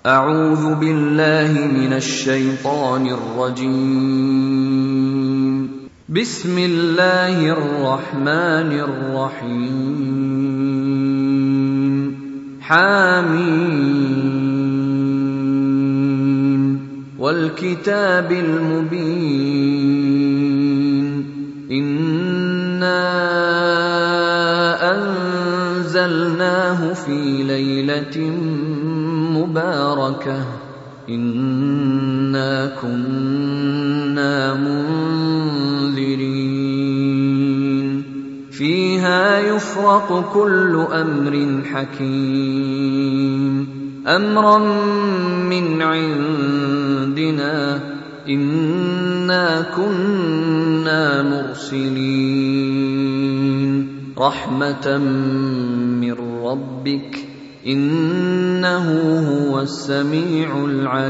أعوذ بالله من الشيطان الرجيم. بسم الله الرحمن الرحيم. حميم والكتاب المبين. إنا أنزلناه في ليلة مباركة إنا كنا منذرين فيها يفرق كل أمر حكيم أمرا من عندنا إنا كنا مرسلين رحمة من ربك إنه هو السميع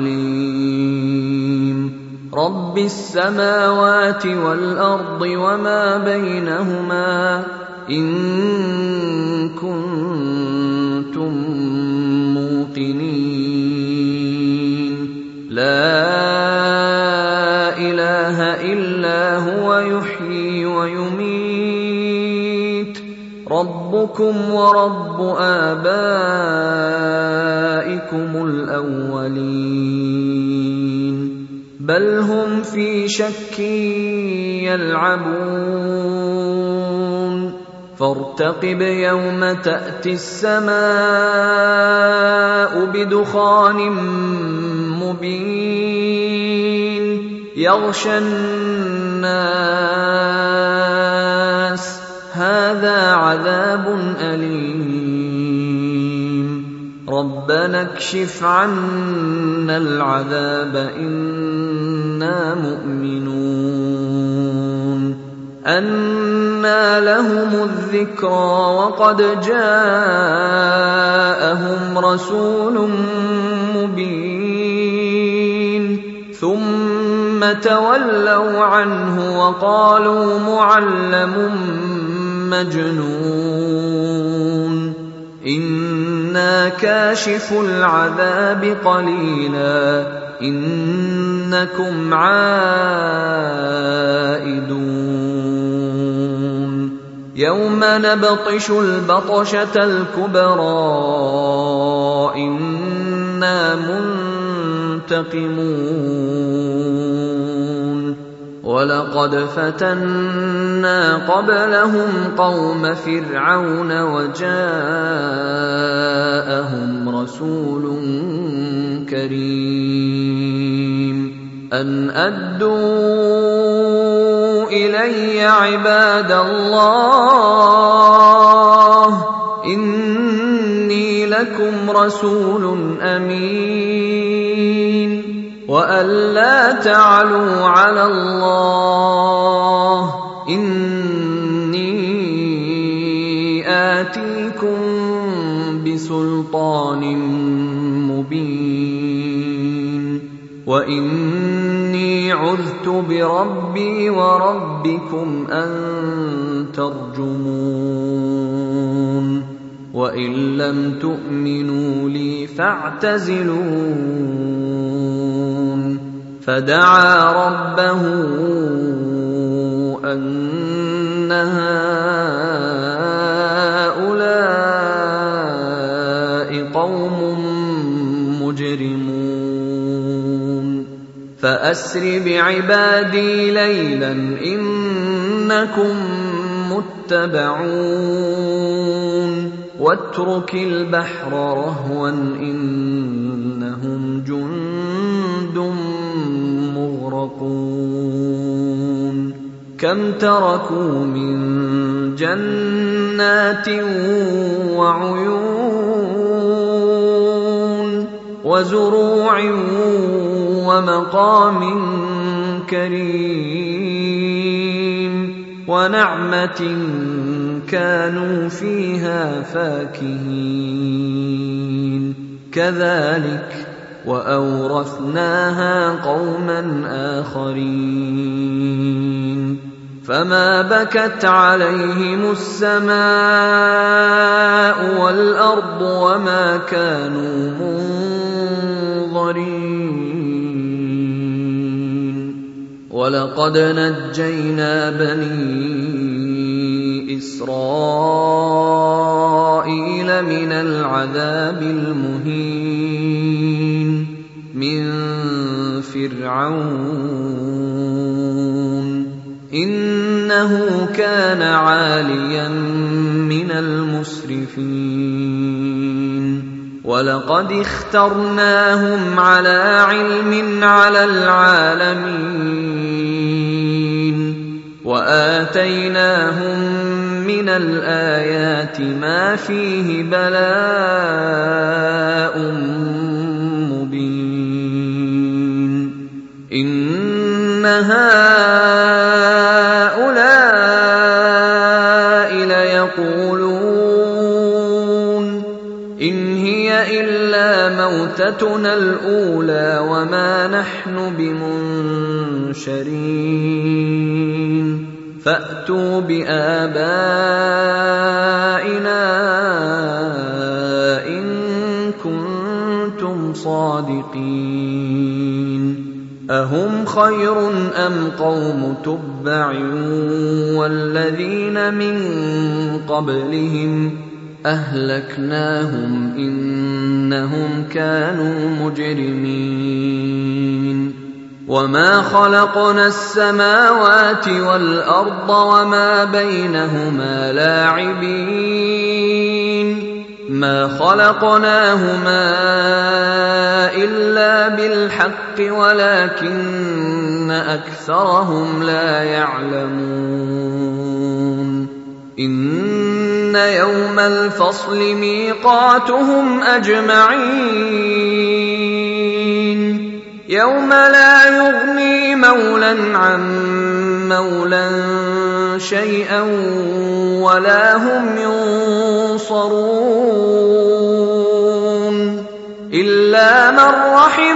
العليم رب السماوات والأرض وما بينهما إن كنتم موقنين لا إله إلا هو يحيي ويميت ربكم ورب آبائكم الأولين بل هم في شك يلعبون فارتقب يوم تأتي السماء بدخان مبين يغشى الناس هذا عذاب أليم ربنا اكشف عنا العذاب إنا مؤمنون أنى لهم الذكرى وقد جاءهم رسول مبين ثم تولوا عنه وقالوا معلم مجنون إنا كاشف العذاب قليلا إنكم عائدون يوم نبطش البطشة الكبرى إنا منتقمون ولقد فتنا قبلهم قوم فرعون وجاءهم رسول كريم أن أدوا إلي عباد الله إني لكم رسول أمين وأن لا تعلوا على الله إني آتيكم بسلطان مبين وإني عذت بربي وربكم أن ترجمون وإن لم تؤمنوا لي فاعتزلون فدعا ربه أن هؤلاء قوم مجرمون فأسر بعبادي ليلا إنكم متبعون واترك البحر رهوا إنهم جند مغرقون كم تركوا من جنات وعيون وزروع ومقام كريم ونعمة كانوا فيها فاكهين كذلك وأورثناها قوما آخرين فما بكت عليهم السماء والأرض وما كانوا منظرين ولقد نجينا بني إسرائيل من العذاب المهين من فرعون إنه كان عاليا من المسرفين ولقد اخترناهم على علم على العالمين وآتيناهم من الآيات ما فيه بلاء مبين إن هؤلاء ليقولون إن هي إلا موتتنا الأولى وما نحن بمنشرين فأتوا بآبائنا إن كنتم صادقين أهم خير أم قوم تبع والذين من قبلهم أهلكناهم إنهم كانوا مجرمين وما خلقنا السماوات والأرض وما بينهما لاعبين ما خلقناهما إلا بالحق ولكن أكثرهم لا يعلمون إن يوم الفصل ميقاتهم أجمعين يوم لا يغني مولى عن مولى شيئا ولا هم ينصرون إلا من رحم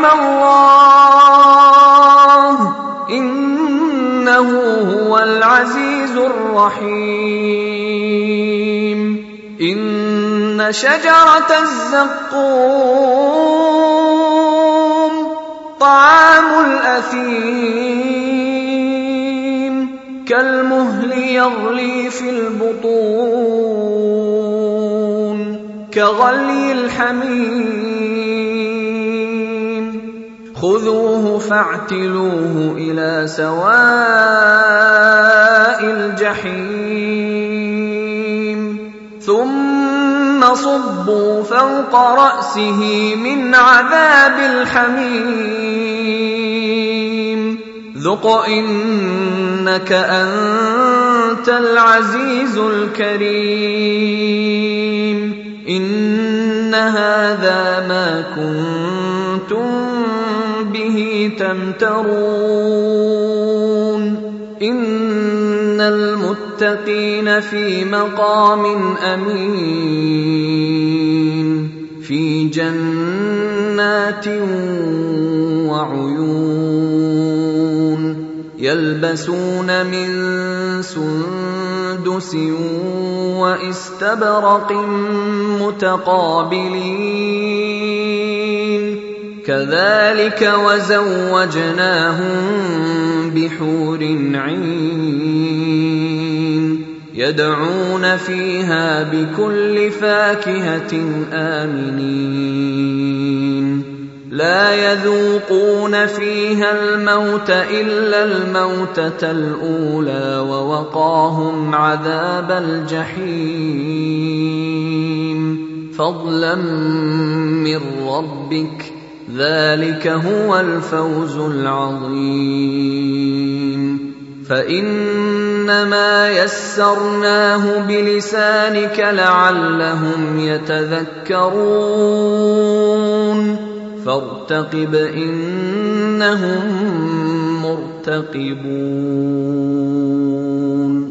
الله إنه هو العزيز الرحيم إن شجرة الزقوم طعام الأثيم كالمهل يغلي في البطون كغلي الحميم خذوه فاعتلوه إلى سواء الجحيم ثم صبوا فوق رأسه من عذاب الحميم ذق إنك أنت العزيز الكريم إن هذا ما كنتم به تمترون إن المتقين في مقام أمين في جنات وعيون يلبسون من سندس واستبرق متقابلين كذلك وزوجناهم بحور عين يدعون فيها بكل فاكهة آمنين لا يذوقون فيها الموت إلا الموتة الأولى ووقاهم عذاب الجحيم فضلا من ربك ذلك هو الفوز العظيم فإنما يسرناه بلسانك لعلهم يتذكرون فارتقب إنهم مرتقبون